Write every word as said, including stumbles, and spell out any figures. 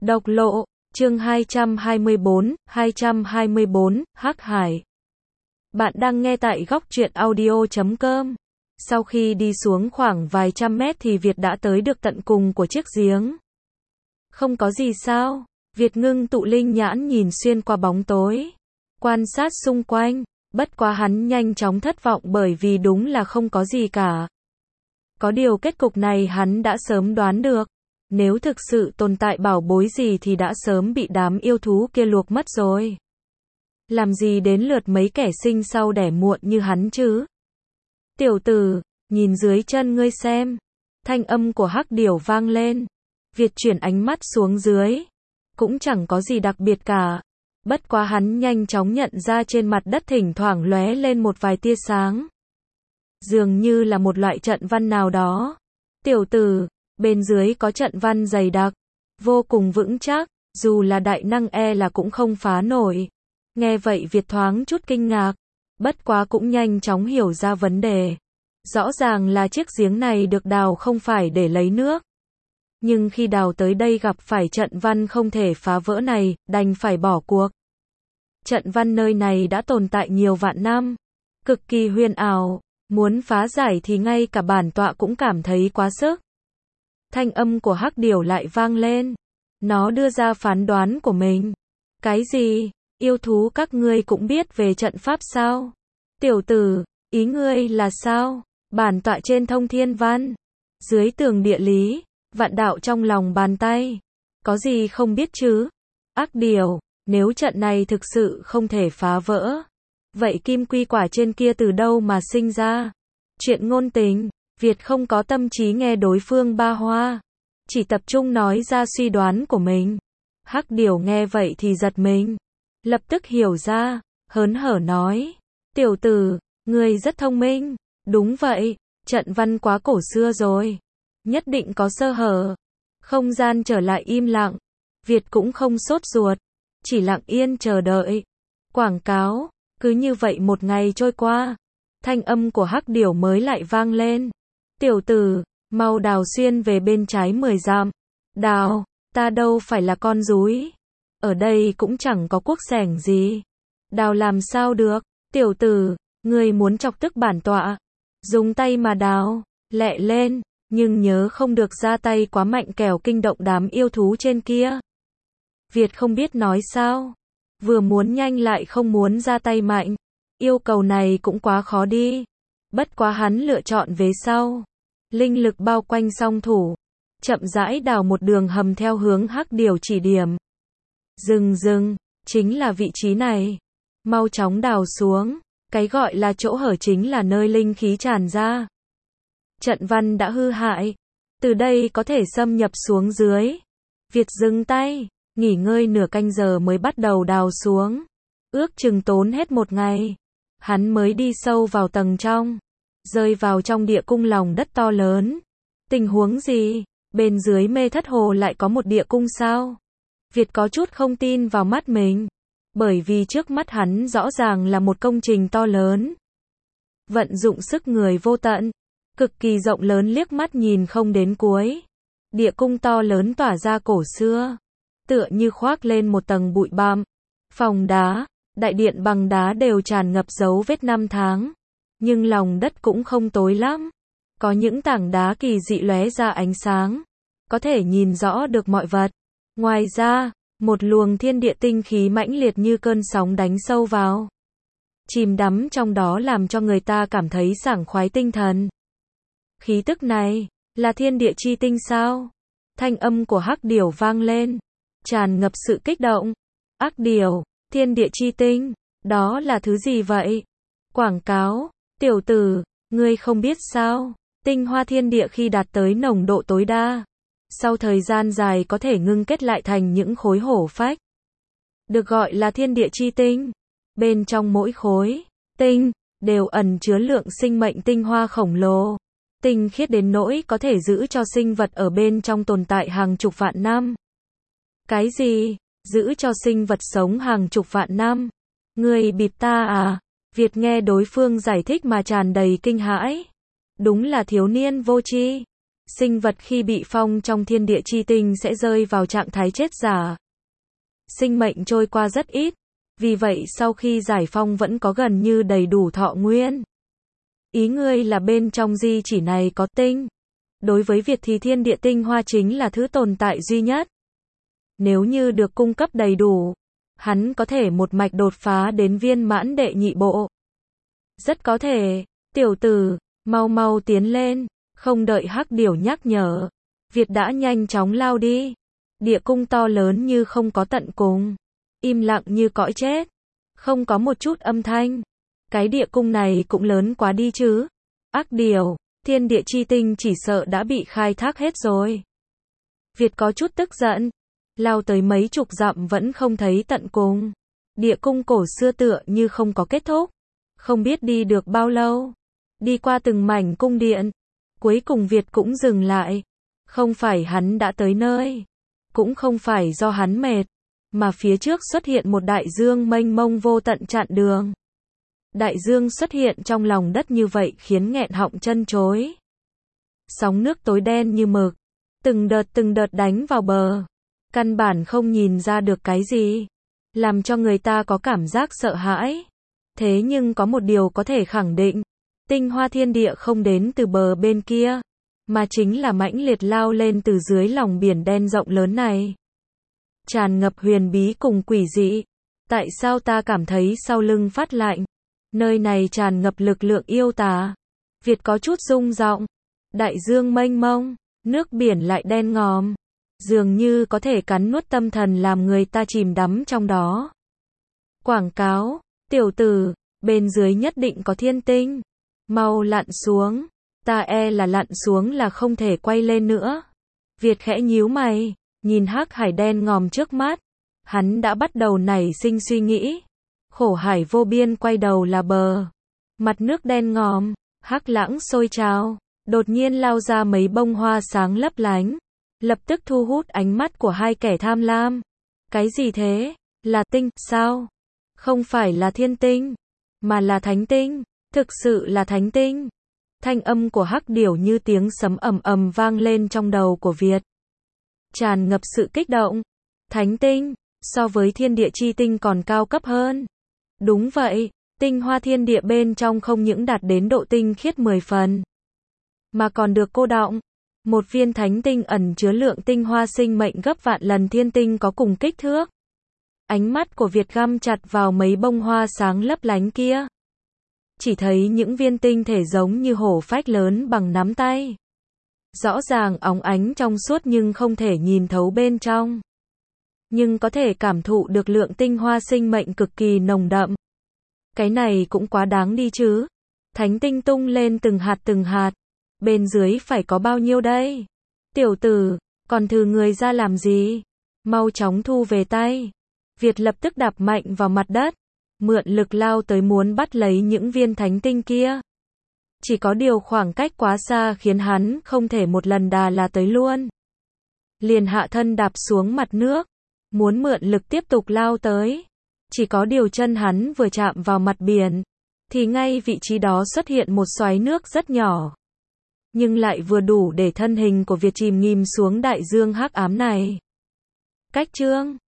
Độc lộ, chương hai trăm hai mươi bốn, hai trăm hai mươi bốn, Hắc Hải. Bạn đang nghe tại góc truyện audio chấm com. Sau khi đi xuống khoảng vài trăm mét thì Việt đã tới được tận cùng của chiếc giếng. Không có gì sao? Việt ngưng tụ linh nhãn nhìn xuyên qua bóng tối, quan sát xung quanh, bất quá hắn nhanh chóng thất vọng bởi vì đúng là không có gì cả. Có điều kết cục này hắn đã sớm đoán được. Nếu thực sự tồn tại bảo bối gì thì đã sớm bị đám yêu thú kia luộc mất rồi. Làm gì đến lượt mấy kẻ sinh sau đẻ muộn như hắn chứ? Tiểu tử, nhìn dưới chân ngươi xem. Thanh âm của Hắc Điểu vang lên. Việt chuyển ánh mắt xuống dưới. Cũng chẳng có gì đặc biệt cả. Bất quá hắn nhanh chóng nhận ra trên mặt đất thỉnh thoảng lóe lên một vài tia sáng. Dường như là một loại trận văn nào đó. Tiểu tử, bên dưới có trận văn dày đặc, vô cùng vững chắc, dù là đại năng e là cũng không phá nổi. Nghe vậy Việt thoáng chút kinh ngạc, bất quá cũng nhanh chóng hiểu ra vấn đề. Rõ ràng là chiếc giếng này được đào không phải để lấy nước. Nhưng khi đào tới đây gặp phải trận văn không thể phá vỡ này, đành phải bỏ cuộc. Trận văn nơi này đã tồn tại nhiều vạn năm, cực kỳ huyền ảo, muốn phá giải thì ngay cả bản tọa cũng cảm thấy quá sức. Thanh âm của Hắc Điểu lại vang lên. Nó đưa ra phán đoán của mình. Cái gì? Yêu thú các ngươi cũng biết về trận pháp sao? Tiểu tử, ý ngươi là sao? Bản tọa trên thông thiên văn, dưới tường địa lý, vạn đạo trong lòng bàn tay. Có gì không biết chứ? Ác Điểu, nếu trận này thực sự không thể phá vỡ, vậy kim quy quả trên kia từ đâu mà sinh ra? Chuyện ngôn tình. Việt không có tâm trí nghe đối phương ba hoa, chỉ tập trung nói ra suy đoán của mình. Hắc Điểu nghe vậy thì giật mình, lập tức hiểu ra, hớn hở nói, tiểu tử, ngươi rất thông minh. Đúng vậy, trận văn quá cổ xưa rồi, nhất định có sơ hở. Không gian trở lại im lặng, Việt cũng không sốt ruột, chỉ lặng yên chờ đợi. Quảng cáo, cứ như vậy một ngày trôi qua, thanh âm của Hắc Điểu mới lại vang lên. Tiểu tử, mau đào xuyên về bên trái mười dặm. Đào, ta đâu phải là con rúi. Ở đây cũng chẳng có cuốc xẻng gì. Đào làm sao được? Tiểu tử, ngươi muốn chọc tức bản tọa. Dùng tay mà đào, lẹ lên, nhưng nhớ không được ra tay quá mạnh kẻo kinh động đám yêu thú trên kia. Việt không biết nói sao. Vừa muốn nhanh lại không muốn ra tay mạnh. Yêu cầu này cũng quá khó đi. Bất quá hắn lựa chọn về sau. Linh lực bao quanh song thủ, chậm rãi đào một đường hầm theo hướng Hắc Điểu chỉ điểm. Dừng dừng, chính là vị trí này. Mau chóng đào xuống, cái gọi là chỗ hở chính là nơi linh khí tràn ra. Trận văn đã hư hại, từ đây có thể xâm nhập xuống dưới. Việt dừng tay, nghỉ ngơi nửa canh giờ mới bắt đầu đào xuống. Ước chừng tốn hết một ngày, hắn mới đi sâu vào tầng trong. Rơi vào trong địa cung lòng đất to lớn. Tình huống gì? Bên dưới mê thất hồ lại có một địa cung sao? Việt có chút không tin vào mắt mình. Bởi vì trước mắt hắn rõ ràng là một công trình to lớn. Vận dụng sức người vô tận. Cực kỳ rộng lớn liếc mắt nhìn không đến cuối. Địa cung to lớn tỏa ra cổ xưa. Tựa như khoác lên một tầng bụi bặm. Phòng đá, đại điện bằng đá đều tràn ngập dấu vết năm tháng. Nhưng lòng đất cũng không tối lắm. Có những tảng đá kỳ dị lóe ra ánh sáng. Có thể nhìn rõ được mọi vật. Ngoài ra, một luồng thiên địa tinh khí mãnh liệt như cơn sóng đánh sâu vào. Chìm đắm trong đó làm cho người ta cảm thấy sảng khoái tinh thần. Khí tức này, là thiên địa chi tinh sao? Thanh âm của Hắc Điểu vang lên. Tràn ngập sự kích động. Ác Điểu, thiên địa chi tinh, đó là thứ gì vậy? Quảng cáo. Tiểu tử, ngươi không biết sao, tinh hoa thiên địa khi đạt tới nồng độ tối đa, sau thời gian dài có thể ngưng kết lại thành những khối hổ phách. Được gọi là thiên địa chi tinh. Bên trong mỗi khối tinh, đều ẩn chứa lượng sinh mệnh tinh hoa khổng lồ. Tinh khiết đến nỗi có thể giữ cho sinh vật ở bên trong tồn tại hàng chục vạn năm. Cái gì? Giữ cho sinh vật sống hàng chục vạn năm? Ngươi bịp ta à? Việt nghe đối phương giải thích mà tràn đầy kinh hãi. Đúng là thiếu niên vô tri. Sinh vật khi bị phong trong thiên địa chi tinh sẽ rơi vào trạng thái chết giả. Sinh mệnh trôi qua rất ít, vì vậy sau khi giải phong vẫn có gần như đầy đủ thọ nguyên. Ý ngươi là bên trong di chỉ này có tinh. Đối với Việt thì thiên địa tinh hoa chính là thứ tồn tại duy nhất. Nếu như được cung cấp đầy đủ, hắn có thể một mạch đột phá đến viên mãn đệ nhị bộ. Rất có thể, tiểu tử, mau mau tiến lên, không đợi Hắc Điểu nhắc nhở. Việt đã nhanh chóng lao đi. Địa cung to lớn như không có tận cùng, im lặng như cõi chết, không có một chút âm thanh. Cái địa cung này cũng lớn quá đi chứ. Ác Điểu, thiên địa chi tinh chỉ sợ đã bị khai thác hết rồi. Việt có chút tức giận, lao tới mấy chục dặm vẫn không thấy tận cùng. Địa cung cổ xưa tựa như không có kết thúc. Không biết đi được bao lâu. Đi qua từng mảnh cung điện. Cuối cùng Việt cũng dừng lại. Không phải hắn đã tới nơi. Cũng không phải do hắn mệt. Mà phía trước xuất hiện một đại dương mênh mông vô tận chặn đường. Đại dương xuất hiện trong lòng đất như vậy khiến nghẹn họng chân chối. Sóng nước tối đen như mực. Từng đợt từng đợt đánh vào bờ. Căn bản không nhìn ra được cái gì. Làm cho người ta có cảm giác sợ hãi. Thế nhưng có một điều có thể khẳng định. Tinh hoa thiên địa không đến từ bờ bên kia. Mà chính là mãnh liệt lao lên từ dưới lòng biển đen rộng lớn này. Tràn ngập huyền bí cùng quỷ dị. Tại sao ta cảm thấy sau lưng phát lạnh? Nơi này tràn ngập lực lượng yêu tà. Việt có chút rung giọng. Đại dương mênh mông, nước biển lại đen ngòm. Dường như có thể cắn nuốt tâm thần làm người ta chìm đắm trong đó. Quảng cáo, tiểu tử, bên dưới nhất định có thiên tinh. Mau lặn xuống. Ta e là lặn xuống là không thể quay lên nữa. Việt khẽ nhíu mày, nhìn hắc hải đen ngòm trước mắt. Hắn đã bắt đầu nảy sinh suy nghĩ. Khổ hải vô biên quay đầu là bờ. Mặt nước đen ngòm, hắc lãng sôi trào. Đột nhiên lao ra mấy bông hoa sáng lấp lánh. Lập tức thu hút ánh mắt của hai kẻ tham lam. Cái gì thế? Là tinh, sao? Không phải là thiên tinh, mà là thánh tinh. Thực sự là thánh tinh. Thanh âm của Hắc Điểu như tiếng sấm ầm ầm vang lên trong đầu của Việt. Tràn ngập sự kích động. Thánh tinh, so với thiên địa chi tinh còn cao cấp hơn. Đúng vậy, tinh hoa thiên địa bên trong không những đạt đến độ tinh khiết mười phần, mà còn được cô đọng. Một viên thánh tinh ẩn chứa lượng tinh hoa sinh mệnh gấp vạn lần thiên tinh có cùng kích thước. Ánh mắt của Việt găm chặt vào mấy bông hoa sáng lấp lánh kia. Chỉ thấy những viên tinh thể giống như hổ phách lớn bằng nắm tay. Rõ ràng óng ánh trong suốt nhưng không thể nhìn thấu bên trong. Nhưng có thể cảm thụ được lượng tinh hoa sinh mệnh cực kỳ nồng đậm. Cái này cũng quá đáng đi chứ. Thánh tinh tung lên từng hạt từng hạt. Bên dưới phải có bao nhiêu đây? Tiểu tử, còn thừ người ra làm gì? Mau chóng thu về tay. Việt lập tức đạp mạnh vào mặt đất. Mượn lực lao tới muốn bắt lấy những viên thánh tinh kia. Chỉ có điều khoảng cách quá xa khiến hắn không thể một lần đà là tới luôn. Liền hạ thân đạp xuống mặt nước. Muốn mượn lực tiếp tục lao tới. Chỉ có điều chân hắn vừa chạm vào mặt biển. Thì ngay vị trí đó xuất hiện một xoáy nước rất nhỏ. Nhưng lại vừa đủ để thân hình của Việt chìm nghỉm xuống đại dương hắc ám này. Cách chương